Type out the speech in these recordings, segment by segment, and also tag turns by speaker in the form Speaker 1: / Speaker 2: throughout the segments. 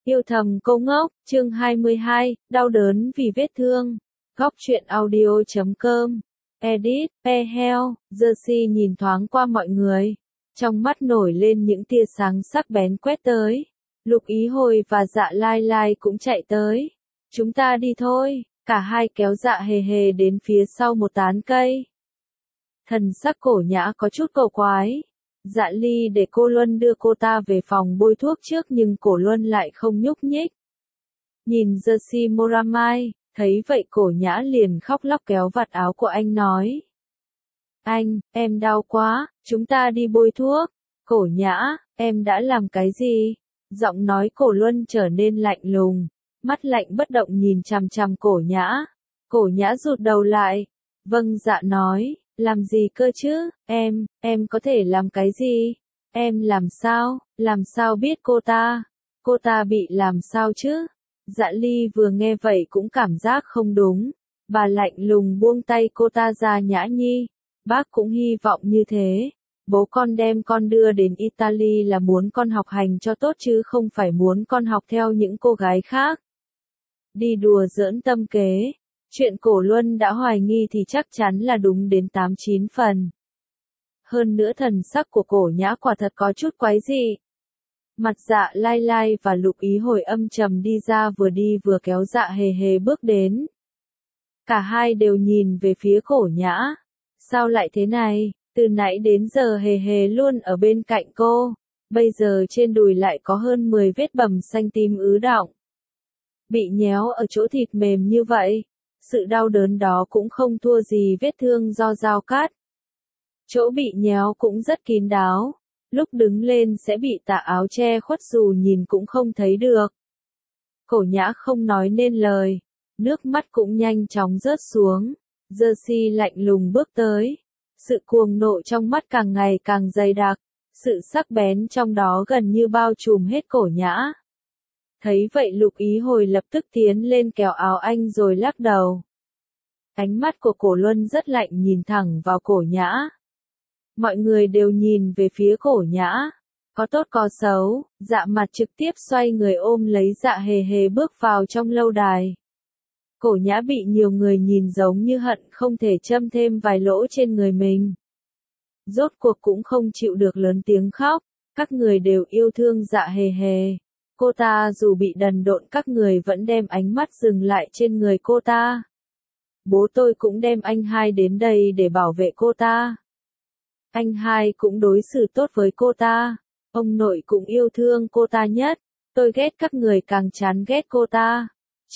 Speaker 1: Yêu thầm cô ngốc, chương 22, đau đớn vì vết thương. Góc truyện audio.com. Edit, Hell, Jersey nhìn thoáng qua mọi người. Trong mắt nổi lên những tia sáng sắc bén quét tới. Lục Ý Hồi và Dạ Lai Lai cũng chạy tới. Chúng ta đi thôi, cả hai kéo Dạ Hề Hề đến phía sau một tán cây. Thần sắc Cổ Nhã có chút cầu quái. Dạ Ly để cô Luân đưa cô ta về phòng bôi thuốc trước nhưng Cổ Luân lại không nhúc nhích. Nhìn Jersey Moramai, thấy vậy Cổ Nhã liền khóc lóc kéo vạt áo của anh nói. Anh, em đau quá, chúng ta đi bôi thuốc. Cổ Nhã, em đã làm cái gì? Giọng nói Cổ Luân trở nên lạnh lùng, mắt lạnh bất động nhìn chằm chằm Cổ Nhã. Cổ Nhã rụt đầu lại. Vâng dạ nói. Làm gì cơ chứ, em có thể làm cái gì? Em làm sao biết cô ta bị làm sao chứ? Dạ Ly vừa nghe vậy cũng cảm giác không đúng, bà lạnh lùng buông tay cô ta ra. Nhã Nhi, bác cũng hy vọng như thế, bố con đem con đưa đến Italy là muốn con học hành cho tốt chứ không phải muốn con học theo những cô gái khác. Đi đùa giỡn tâm kế. Chuyện Cổ Luân đã hoài nghi thì chắc chắn là đúng đến 8-9 phần. Hơn nữa thần sắc của Cổ Nhã quả thật có chút quái dị. Mặt Dạ Lai Lai và Lục Ý Hồi âm trầm đi ra, vừa đi vừa kéo Dạ Hề Hề bước đến. Cả hai đều nhìn về phía Cổ Nhã. Sao lại thế này, từ nãy đến giờ Hề Hề luôn ở bên cạnh cô, bây giờ trên đùi lại có hơn 10 vết bầm xanh tím ứ đọng. Bị nhéo ở chỗ thịt mềm như vậy. Sự đau đớn đó cũng không thua gì vết thương do dao cắt. Chỗ bị nhéo cũng rất kín đáo, lúc đứng lên sẽ bị tà áo che khuất dù nhìn cũng không thấy được. Cổ Nhã không nói nên lời, nước mắt cũng nhanh chóng rớt xuống. Jersey lạnh lùng bước tới, sự cuồng nộ trong mắt càng ngày càng dày đặc, sự sắc bén trong đó gần như bao trùm hết Cổ Nhã. Thấy vậy Lục Ý Hồi lập tức tiến lên kéo áo anh rồi lắc đầu. Ánh mắt của Cổ Luân rất lạnh nhìn thẳng vào Cổ Nhã. Mọi người đều nhìn về phía Cổ Nhã. Có tốt có xấu, Dạ Mặt trực tiếp xoay người ôm lấy Dạ Hề Hề bước vào trong lâu đài. Cổ Nhã bị nhiều người nhìn giống như hận không thể châm thêm vài lỗ trên người mình. Rốt cuộc cũng không chịu được lớn tiếng khóc, các người đều yêu thương Dạ Hề Hề. Cô ta dù bị đần độn các người vẫn đem ánh mắt dừng lại trên người cô ta. Bố tôi cũng đem anh hai đến đây để bảo vệ cô ta. Anh hai cũng đối xử tốt với cô ta. Ông nội cũng yêu thương cô ta nhất. Tôi ghét các người càng chán ghét cô ta.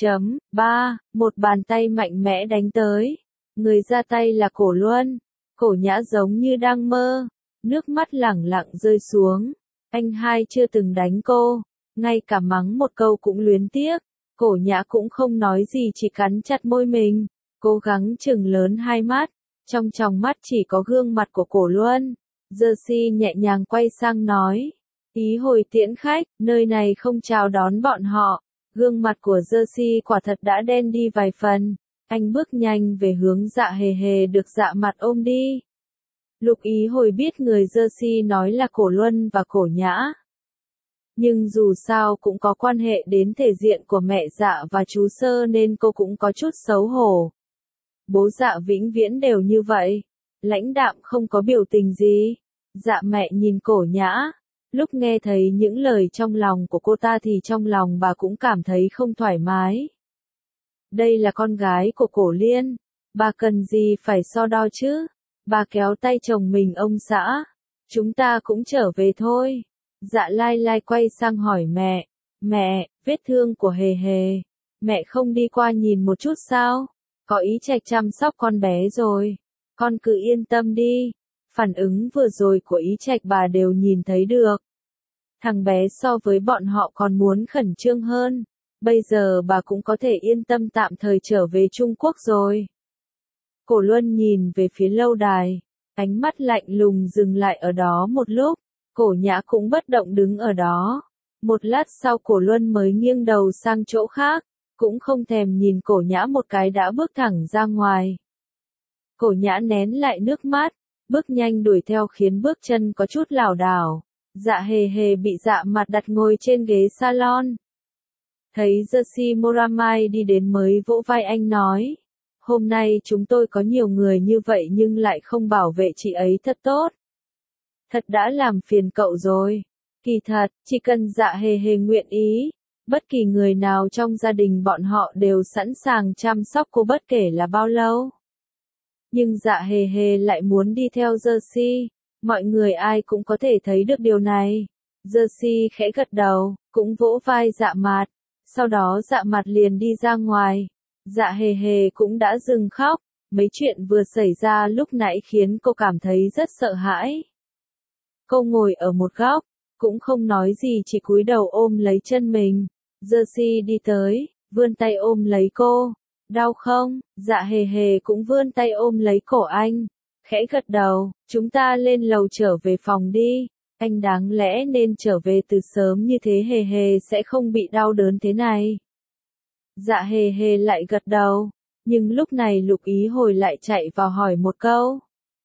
Speaker 1: 3. Một bàn tay mạnh mẽ đánh tới. Người ra tay là Cổ Luân. Cổ Nhã giống như đang mơ. Nước mắt lẳng lặng rơi xuống. Anh hai chưa từng đánh cô. Ngay cả mắng một câu cũng luyến tiếc. Cổ Nhã cũng không nói gì, chỉ cắn chặt môi mình, cố gắng chừng lớn hai mắt. Trong tròng mắt chỉ có gương mặt của Cổ Luân. Jersey nhẹ nhàng quay sang nói. Ý Hồi tiễn khách, nơi này không chào đón bọn họ. Gương mặt của Jersey quả thật đã đen đi vài phần. Anh bước nhanh về hướng Dạ Hề Hề được Dạ Mặt ôm đi. Lục Ý Hồi biết người Jersey nói là Cổ Luân và Cổ Nhã. Nhưng dù sao cũng có quan hệ đến thể diện của mẹ Dạ và chú Sơ nên cô cũng có chút xấu hổ. Bố Dạ vĩnh viễn đều như vậy, lãnh đạm không có biểu tình gì. Dạ mẹ nhìn Cổ Nhã, lúc nghe thấy những lời trong lòng của cô ta thì trong lòng bà cũng cảm thấy không thoải mái. Đây là con gái của Cổ Liên, bà cần gì phải so đo chứ? Bà kéo tay chồng mình. Ông xã, chúng ta cũng trở về thôi. Dạ Lai Lai quay sang hỏi mẹ. Mẹ, vết thương của Hề Hề, mẹ không đi qua nhìn một chút sao? Có Ý Trạch chăm sóc con bé rồi. Con cứ yên tâm đi. Phản ứng vừa rồi của Ý Trạch bà đều nhìn thấy được. Thằng bé so với bọn họ còn muốn khẩn trương hơn. Bây giờ bà cũng có thể yên tâm tạm thời trở về Trung Quốc rồi. Cổ Luân nhìn về phía lâu đài. Ánh mắt lạnh lùng dừng lại ở đó một lúc. Cổ Nhã cũng bất động đứng ở đó. Một lát sau Cổ Luân mới nghiêng đầu sang chỗ khác, cũng không thèm nhìn Cổ Nhã một cái đã bước thẳng ra ngoài. Cổ Nhã nén lại nước mắt, bước nhanh đuổi theo khiến bước chân có chút lảo đảo. Dạ Hề Hề bị Dạ Mặt đặt ngồi trên ghế salon. Thấy Jersey Moramai đi đến mới vỗ vai anh nói. Hôm nay chúng tôi có nhiều người như vậy nhưng lại không bảo vệ chị ấy thật tốt. Thật đã làm phiền cậu rồi. Kỳ thật, chỉ cần Dạ Hề Hề nguyện ý, bất kỳ người nào trong gia đình bọn họ đều sẵn sàng chăm sóc cô bất kể là bao lâu. Nhưng Dạ Hề Hề lại muốn đi theo Jersey, mọi người ai cũng có thể thấy được điều này. Jersey khẽ gật đầu, cũng vỗ vai Dạ Mạt, sau đó Dạ Mạt liền đi ra ngoài. Dạ Hề Hề cũng đã dừng khóc, mấy chuyện vừa xảy ra lúc nãy khiến cô cảm thấy rất sợ hãi. Cô ngồi ở một góc, cũng không nói gì chỉ cúi đầu ôm lấy chân mình. Jersey đi tới, vươn tay ôm lấy cô. Đau không? Dạ Hề Hề cũng vươn tay ôm lấy cổ anh. Khẽ gật đầu, chúng ta lên lầu trở về phòng đi. Anh đáng lẽ nên trở về từ sớm như thế Hề Hề sẽ không bị đau đớn thế này. Dạ Hề Hề lại gật đầu, nhưng lúc này Lục Ý Hồi lại chạy vào hỏi một câu.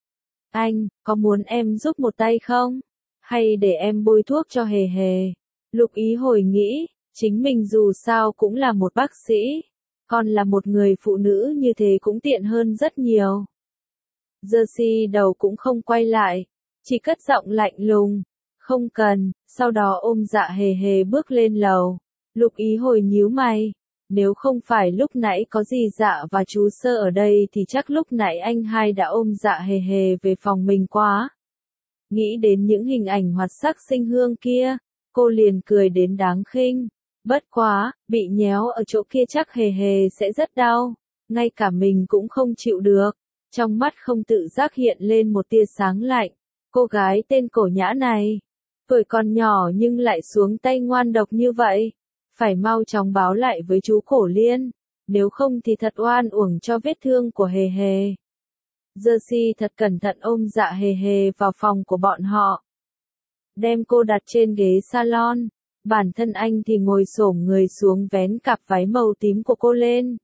Speaker 1: Anh, có muốn em giúp một tay không? Hay để em bôi thuốc cho Hề Hề? Lục Ý Hồi nghĩ, chính mình dù sao cũng là một bác sĩ, còn là một người phụ nữ như thế cũng tiện hơn rất nhiều. Jersey đầu cũng không quay lại, chỉ cất giọng lạnh lùng, không cần, sau đó ôm Dạ Hề Hề bước lên lầu. Lục Ý Hồi nhíu mày, nếu không phải lúc nãy có dì Dạ và chú Sơ ở đây thì chắc lúc nãy anh hai đã ôm Dạ Hề Hề về phòng mình quá. Nghĩ đến những hình ảnh hoạt sắc sinh hương kia, cô liền cười đến đáng khinh. Bất quá, bị nhéo ở chỗ kia chắc Hề Hề sẽ rất đau, ngay cả mình cũng không chịu được. Trong mắt không tự giác hiện lên một tia sáng lạnh. Cô gái tên Cổ Nhã này, tuổi còn nhỏ nhưng lại xuống tay ngoan độc như vậy. Phải mau chóng báo lại với chú Cổ Liên, nếu không thì thật oan uổng cho vết thương của Hề Hề. Jersey thật cẩn thận ôm Dạ Hề Hề vào phòng của bọn họ. Đem cô đặt trên ghế salon, bản thân anh thì ngồi xổm người xuống vén cặp váy màu tím của cô lên.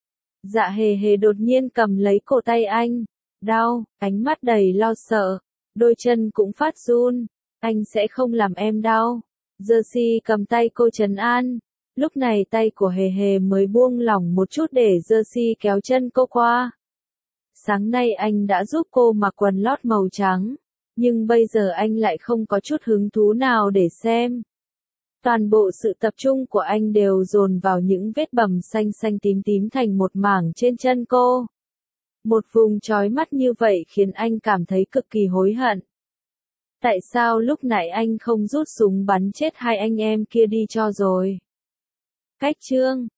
Speaker 1: Dạ Hề Hề đột nhiên cầm lấy cổ tay anh, đau, ánh mắt đầy lo sợ, đôi chân cũng phát run. Anh sẽ không làm em đau. Jersey cầm tay cô trấn an. Lúc này tay của Hề Hề mới buông lỏng một chút để Jersey kéo chân cô qua. Sáng nay anh đã giúp cô mặc quần lót màu trắng, nhưng bây giờ anh lại không có chút hứng thú nào để xem. Toàn bộ sự tập trung của anh đều dồn vào những vết bầm xanh xanh tím tím thành một mảng trên chân cô. Một vùng chói mắt như vậy khiến anh cảm thấy cực kỳ hối hận. Tại sao lúc nãy anh không rút súng bắn chết hai anh em kia đi cho rồi? Cách chương